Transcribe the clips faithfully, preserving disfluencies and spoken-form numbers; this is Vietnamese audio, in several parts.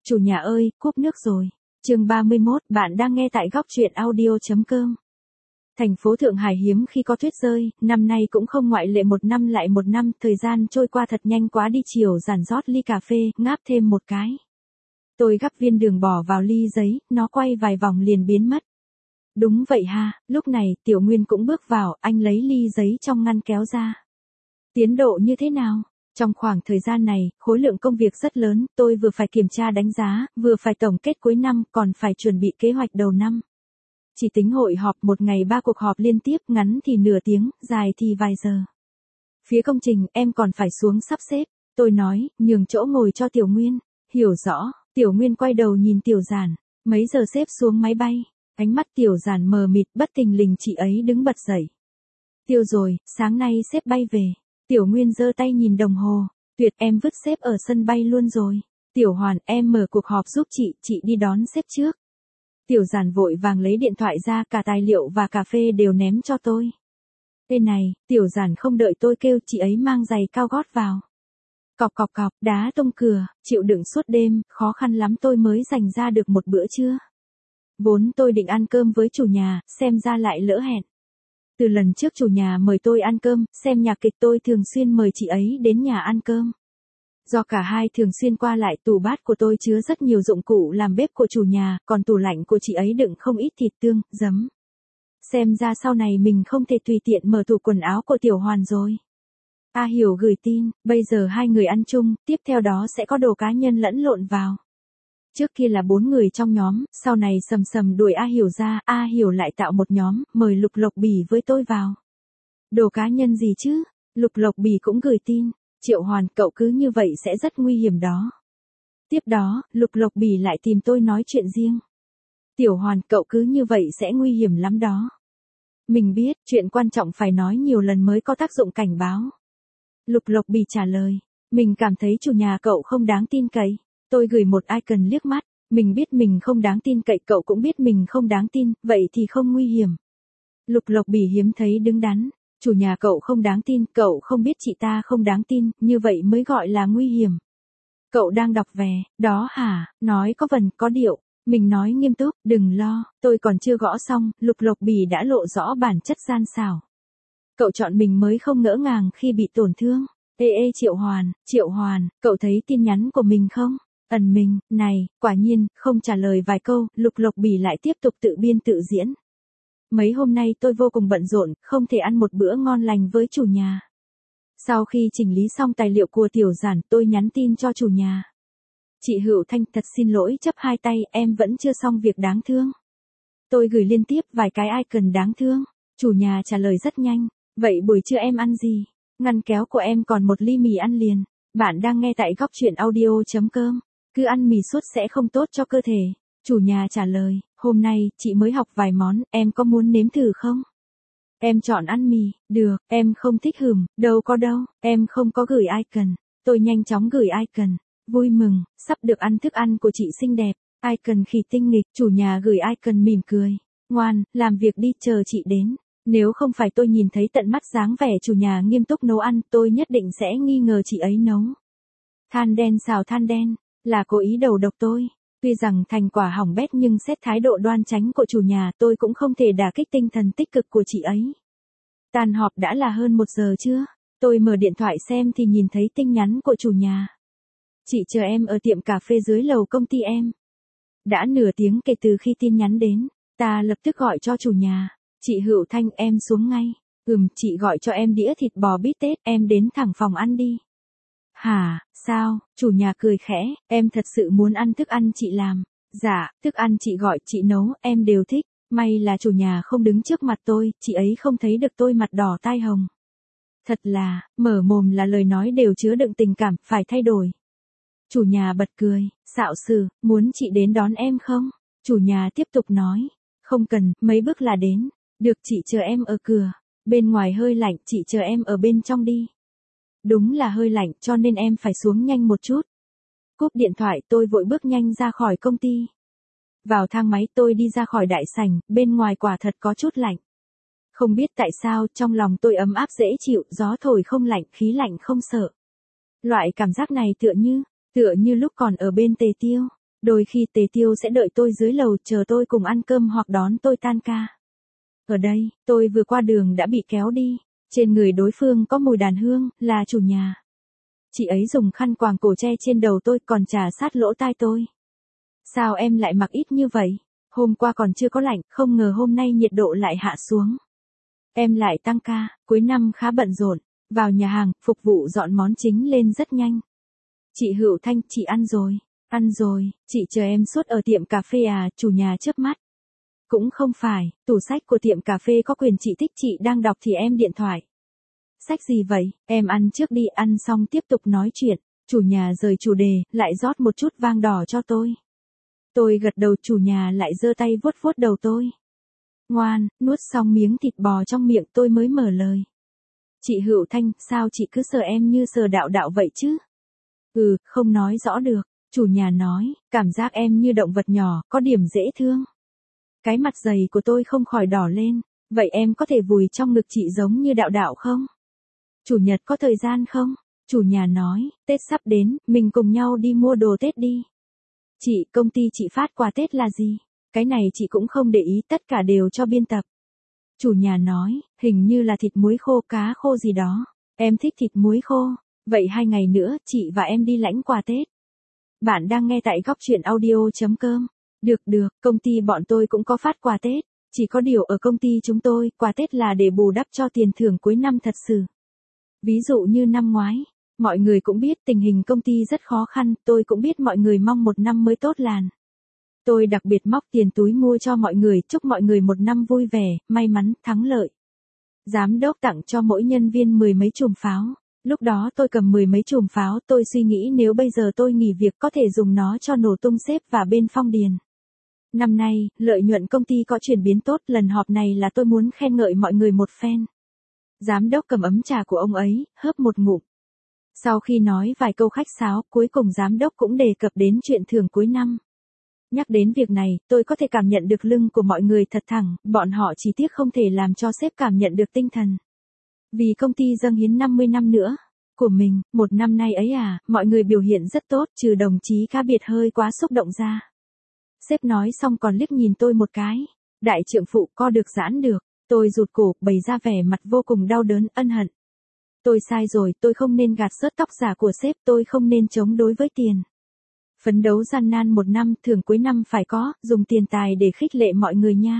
Chủ nhà ơi, cúp nước rồi. Chương ba mươi mốt, bạn đang nghe tại góc truyện audio.com. Thành phố Thượng Hải hiếm khi có tuyết rơi, năm nay cũng không ngoại lệ, một năm lại một năm, thời gian trôi qua thật nhanh quá đi. Chiều giản rót ly cà phê, ngáp thêm một cái. Tôi gắp viên đường bỏ vào ly giấy, nó quay vài vòng liền biến mất. Đúng vậy ha, lúc này Tiểu Nguyên cũng bước vào, anh lấy ly giấy trong ngăn kéo ra. Tiến độ như thế nào? Trong khoảng thời gian này, khối lượng công việc rất lớn, tôi vừa phải kiểm tra đánh giá, vừa phải tổng kết cuối năm, còn phải chuẩn bị kế hoạch đầu năm. Chỉ tính hội họp một ngày ba cuộc họp liên tiếp, ngắn thì nửa tiếng, dài thì vài giờ. Phía công trình, em còn phải xuống sắp xếp. Tôi nói, nhường chỗ ngồi cho Tiểu Nguyên. Hiểu rõ, Tiểu Nguyên quay đầu nhìn Tiểu Giản. Mấy giờ xếp xuống máy bay? Ánh mắt Tiểu Giản mờ mịt, bất thình lình chị ấy đứng bật dậy. Tiêu rồi, sáng nay sếp bay về. Tiểu Nguyên giơ tay nhìn đồng hồ. Tuyệt, em vứt sếp ở sân bay luôn rồi. Tiểu Hoàn, em mở cuộc họp giúp chị, chị đi đón sếp trước. Tiểu Giản vội vàng lấy điện thoại ra, cả tài liệu và cà phê đều ném cho tôi. Tên này, Tiểu Giản không đợi tôi kêu, chị ấy mang giày cao gót vào. Cọc cọc cọc, đá tung cửa, chịu đựng suốt đêm, khó khăn lắm tôi mới dành ra được một bữa trưa. Vốn tôi định ăn cơm với chủ nhà, xem ra lại lỡ hẹn. Từ lần trước chủ nhà mời tôi ăn cơm, xem nhạc kịch, tôi thường xuyên mời chị ấy đến nhà ăn cơm. Do cả hai thường xuyên qua lại, tủ bát của tôi chứa rất nhiều dụng cụ làm bếp của chủ nhà, còn tủ lạnh của chị ấy đựng không ít thịt tương, giấm. Xem ra sau này mình không thể tùy tiện mở tủ quần áo của Tiểu Hoàn rồi. A Hiểu gửi tin, bây giờ hai người ăn chung, tiếp theo đó sẽ có đồ cá nhân lẫn lộn vào. Trước kia là bốn người trong nhóm, sau này sầm sầm đuổi A Hiểu ra, A Hiểu lại tạo một nhóm, mời Lục Lộc Bỉ với tôi vào. Đồ cá nhân gì chứ? Lục Lộc Bỉ cũng gửi tin, Triệu Hoàn, cậu cứ như vậy sẽ rất nguy hiểm đó. Tiếp đó, Lục Lộc Bỉ lại tìm tôi nói chuyện riêng. Tiểu Hoàn, cậu cứ như vậy sẽ nguy hiểm lắm đó. Mình biết, chuyện quan trọng phải nói nhiều lần mới có tác dụng cảnh báo. Lục Lộc Bỉ trả lời, mình cảm thấy chủ nhà cậu không đáng tin cậy. Tôi gửi một icon liếc mắt, mình biết mình không đáng tin cậy, cậu cũng biết mình không đáng tin, vậy thì không nguy hiểm. Lục Lộc Bỉ hiếm thấy đứng đắn, chủ nhà cậu không đáng tin, cậu không biết chị ta không đáng tin, như vậy mới gọi là nguy hiểm. Cậu đang đọc về, đó hả, nói có vần, có điệu, mình nói nghiêm túc, đừng lo, tôi còn chưa gõ xong, Lục Lộc Bỉ đã lộ rõ bản chất gian xảo. Cậu chọn mình mới không ngỡ ngàng khi bị tổn thương. Ê ê Triệu Hoàn, Triệu Hoàn, cậu thấy tin nhắn của mình không? Ẩn mình, này, quả nhiên, không trả lời vài câu, Lục Lộc Bỉ lại tiếp tục tự biên tự diễn. Mấy hôm nay tôi vô cùng bận rộn, không thể ăn một bữa ngon lành với chủ nhà. Sau khi chỉnh lý xong tài liệu của Tiểu Giản, tôi nhắn tin cho chủ nhà. Chị Hữu Thanh, thật xin lỗi, chấp hai tay, em vẫn chưa xong việc đáng thương. Tôi gửi liên tiếp vài cái icon đáng thương. Chủ nhà trả lời rất nhanh. Vậy buổi trưa em ăn gì? Ngăn kéo của em còn một ly mì ăn liền. Bạn đang nghe tại góc truyện audio.com. Cứ ăn mì suốt sẽ không tốt cho cơ thể. Chủ nhà trả lời, hôm nay, chị mới học vài món, em có muốn nếm thử không? Em chọn ăn mì, được, em không thích hửm, đâu có đâu, em không có gửi icon. Tôi nhanh chóng gửi icon. Vui mừng, sắp được ăn thức ăn của chị xinh đẹp. Icon khỉ tinh nghịch, chủ nhà gửi icon mỉm cười. Ngoan, làm việc đi, chờ chị đến. Nếu không phải tôi nhìn thấy tận mắt dáng vẻ chủ nhà nghiêm túc nấu ăn, tôi nhất định sẽ nghi ngờ chị ấy nấu. Than đen xào than đen, là cố ý đầu độc tôi. Tuy rằng thành quả hỏng bét nhưng xét thái độ đoan chánh của chủ nhà, tôi cũng không thể đả kích tinh thần tích cực của chị ấy. Tàn họp đã là hơn một giờ chưa? Tôi mở điện thoại xem thì nhìn thấy tin nhắn của chủ nhà. Chị chờ em ở tiệm cà phê dưới lầu công ty em. Đã nửa tiếng kể từ khi tin nhắn đến, ta lập tức gọi cho chủ nhà. Chị Hữu Thanh, em xuống ngay. Ừm, chị gọi cho em đĩa thịt bò bít tết, em đến thẳng phòng ăn đi. Hả, sao? Chủ nhà cười khẽ, em thật sự muốn ăn thức ăn chị làm. Dạ, thức ăn chị gọi, chị nấu, em đều thích. May là chủ nhà không đứng trước mặt tôi, chị ấy không thấy được tôi mặt đỏ tai hồng. Thật là, mở mồm là lời nói đều chứa đựng tình cảm, phải thay đổi. Chủ nhà bật cười, xạo sử, muốn chị đến đón em không? Chủ nhà tiếp tục nói, không cần, mấy bước là đến. Được, chị chờ em ở cửa. Bên ngoài hơi lạnh, chị chờ em ở bên trong đi. Đúng là hơi lạnh, cho nên em phải xuống nhanh một chút. Cúp điện thoại, tôi vội bước nhanh ra khỏi công ty. Vào thang máy, tôi đi ra khỏi đại sảnh, bên ngoài quả thật có chút lạnh. Không biết tại sao, trong lòng tôi ấm áp dễ chịu, gió thổi không lạnh, khí lạnh không sợ. Loại cảm giác này tựa như, tựa như lúc còn ở bên Tề Tiêu. Đôi khi Tề Tiêu sẽ đợi tôi dưới lầu chờ tôi cùng ăn cơm hoặc đón tôi tan ca. Ở đây, tôi vừa qua đường đã bị kéo đi. Trên người đối phương có mùi đàn hương, là chủ nhà. Chị ấy dùng khăn quàng cổ che trên đầu tôi còn chà sát lỗ tai tôi. Sao em lại mặc ít như vậy? Hôm qua còn chưa có lạnh, không ngờ hôm nay nhiệt độ lại hạ xuống. Em lại tăng ca, cuối năm khá bận rộn. Vào nhà hàng, phục vụ dọn món chính lên rất nhanh. Chị Hữu Thanh, chị ăn rồi. Ăn rồi, chị chờ em suốt ở tiệm cà phê à, chủ nhà chớp mắt. Cũng không phải, tủ sách của tiệm cà phê có quyền chị thích chị đang đọc thì em điện thoại. Sách gì vậy, em ăn trước đi, ăn xong tiếp tục nói chuyện. Chủ nhà rời chủ đề, lại rót một chút vang đỏ cho tôi. Tôi gật đầu, chủ nhà lại giơ tay vuốt vuốt đầu tôi. Ngoan, nuốt xong miếng thịt bò trong miệng tôi mới mở lời. Chị Hữu Thanh, sao chị cứ sờ em như sờ đạo đạo vậy chứ? Ừ, không nói rõ được, chủ nhà nói, cảm giác em như động vật nhỏ, có điểm dễ thương. Cái mặt dày của tôi không khỏi đỏ lên, vậy em có thể vùi trong ngực chị giống như đạo đạo không? Chủ nhật có thời gian không? Chủ nhà nói, Tết sắp đến, mình cùng nhau đi mua đồ Tết đi. Chị, công ty chị phát quà Tết là gì? Cái này chị cũng không để ý, tất cả đều cho biên tập. Chủ nhà nói, hình như là thịt muối khô, cá khô gì đó. Em thích thịt muối khô. Vậy hai ngày nữa, chị và em đi lãnh quà Tết. Bạn đang nghe tại góc truyện audio chấm com. Được được, công ty bọn tôi cũng có phát quà Tết. Chỉ có điều ở công ty chúng tôi, quà Tết là để bù đắp cho tiền thưởng cuối năm thật sự. Ví dụ như năm ngoái, mọi người cũng biết tình hình công ty rất khó khăn, tôi cũng biết mọi người mong một năm mới tốt lành. Tôi đặc biệt móc tiền túi mua cho mọi người, chúc mọi người một năm vui vẻ, may mắn, thắng lợi. Giám đốc tặng cho mỗi nhân viên mười mấy chùm pháo. Lúc đó tôi cầm mười mấy chùm pháo, tôi suy nghĩ nếu bây giờ tôi nghỉ việc có thể dùng nó cho nổ tung sếp và bên Phong Điền. Năm nay, lợi nhuận công ty có chuyển biến tốt, lần họp này là tôi muốn khen ngợi mọi người một phen. Giám đốc cầm ấm trà của ông ấy, hớp một ngụm. Sau khi nói vài câu khách sáo, cuối cùng giám đốc cũng đề cập đến chuyện thưởng cuối năm. Nhắc đến việc này, tôi có thể cảm nhận được lưng của mọi người thật thẳng, bọn họ chỉ tiếc không thể làm cho sếp cảm nhận được tinh thần. Vì công ty dâng hiến năm mươi năm nữa của mình, một năm nay ấy à, mọi người biểu hiện rất tốt, trừ đồng chí cá biệt hơi quá xúc động ra. Sếp nói xong còn liếc nhìn tôi một cái. Đại trượng phụ co được giãn được, tôi rụt cổ, bày ra vẻ mặt vô cùng đau đớn, ân hận. Tôi sai rồi, tôi không nên gạt sớt tóc giả của sếp, tôi không nên chống đối với tiền. Phấn đấu gian nan một năm, thưởng cuối năm phải có, dùng tiền tài để khích lệ mọi người nha.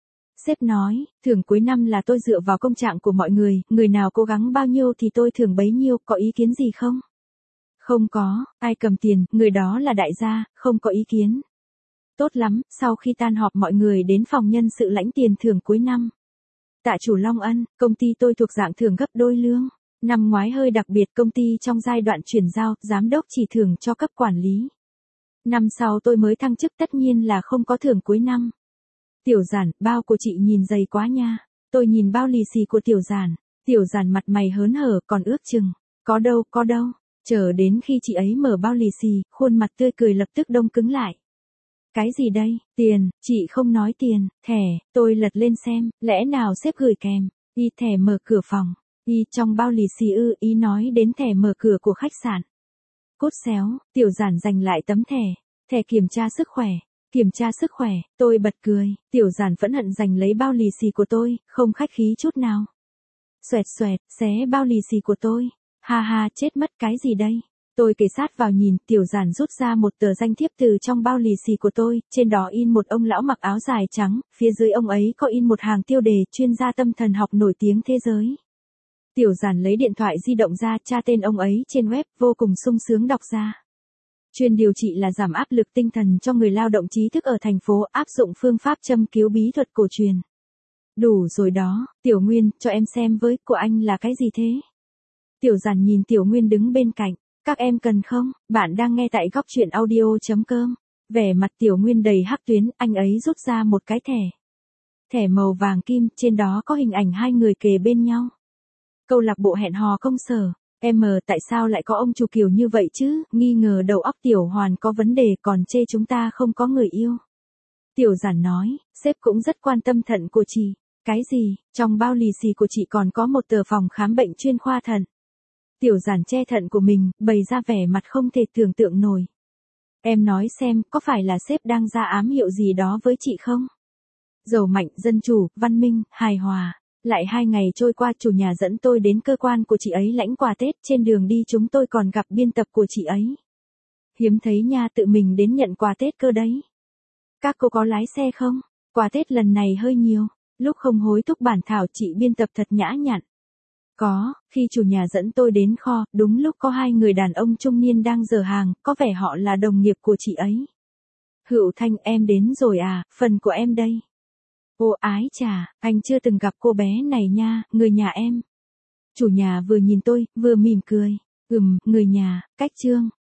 Sếp nói, thưởng cuối năm là tôi dựa vào công trạng của mọi người, người nào cố gắng bao nhiêu thì tôi thưởng bấy nhiêu, có ý kiến gì không? Không có, ai cầm tiền, người đó là đại gia, không có ý kiến. Tốt lắm, sau khi tan họp mọi người đến phòng nhân sự lãnh tiền thưởng cuối năm. Tạ chủ Long Ân, công ty tôi thuộc dạng thưởng gấp đôi lương. Năm ngoái hơi đặc biệt, công ty trong giai đoạn chuyển giao, giám đốc chỉ thưởng cho cấp quản lý. Năm sau tôi mới thăng chức, tất nhiên là không có thưởng cuối năm. Tiểu Giản, bao của chị nhìn dày quá nha. Tôi nhìn bao lì xì của Tiểu Giản. Tiểu Giản mặt mày hớn hở, còn ước chừng. Có đâu, có đâu. Chờ đến khi chị ấy mở bao lì xì, khuôn mặt tươi cười lập tức đông cứng lại. Cái gì đây? Tiền, chị không nói tiền, thẻ, tôi lật lên xem, lẽ nào sếp gửi kèm, y thẻ mở cửa phòng, y trong bao lì xì ư, y nói đến thẻ mở cửa của khách sạn. Cốt xéo, Tiểu Giản giành lại tấm thẻ, thẻ kiểm tra sức khỏe, kiểm tra sức khỏe, tôi bật cười, Tiểu Giản phẫn hận giành lấy bao lì xì của tôi, không khách khí chút nào. Xoẹt xoẹt, xé bao lì xì của tôi, ha ha, chết mất, cái gì đây? Tôi kề sát vào nhìn, Tiểu Giản rút ra một tờ danh thiếp từ trong bao lì xì của tôi, trên đó in một ông lão mặc áo dài trắng, phía dưới ông ấy có in một hàng tiêu đề chuyên gia tâm thần học nổi tiếng thế giới. Tiểu Giản lấy điện thoại di động ra, tra tên ông ấy trên web, vô cùng sung sướng đọc ra. Chuyên điều trị là giảm áp lực tinh thần cho người lao động trí thức ở thành phố, áp dụng phương pháp châm cứu bí thuật cổ truyền. Đủ rồi đó, Tiểu Nguyên, cho em xem với, của anh là cái gì thế? Tiểu Giản nhìn Tiểu Nguyên đứng bên cạnh. Các em cần không? Bạn đang nghe tại góc truyện audio chấm com. Vẻ mặt Tiểu Nguyên đầy hắc tuyến, anh ấy rút ra một cái thẻ. Thẻ màu vàng kim, trên đó có hình ảnh hai người kề bên nhau. Câu lạc bộ hẹn hò công sở. Em mờ, tại sao lại có ông chủ kiểu như vậy chứ? Nghi ngờ đầu óc Tiểu Hoàn có vấn đề, còn chê chúng ta không có người yêu. Tiểu Giản nói, sếp cũng rất quan tâm thận của chị. Cái gì? Trong bao lì xì của chị còn có một tờ phòng khám bệnh chuyên khoa thận. Tiểu Giản che thận của mình, bày ra vẻ mặt không thể tưởng tượng nổi. Em nói xem, có phải là sếp đang ra ám hiệu gì đó với chị không? Giàu mạnh, dân chủ, văn minh, hài hòa. Lại hai ngày trôi qua, chủ nhà dẫn tôi đến cơ quan của chị ấy lãnh quà Tết, trên đường đi chúng tôi còn gặp biên tập của chị ấy. Hiếm thấy nha, tự mình đến nhận quà Tết cơ đấy. Các cô có lái xe không? Quà Tết lần này hơi nhiều. Lúc không hối thúc bản thảo, chị biên tập thật nhã nhặn. Có, khi chủ nhà dẫn tôi đến kho, đúng lúc có hai người đàn ông trung niên đang dở hàng, có vẻ họ là đồng nghiệp của chị ấy. Hữu Thanh, em đến rồi à, phần của em đây. Ô ái chà, anh chưa từng gặp cô bé này nha, người nhà em. Chủ nhà vừa nhìn tôi, vừa mỉm cười. Ừm, người nhà, cách Trương.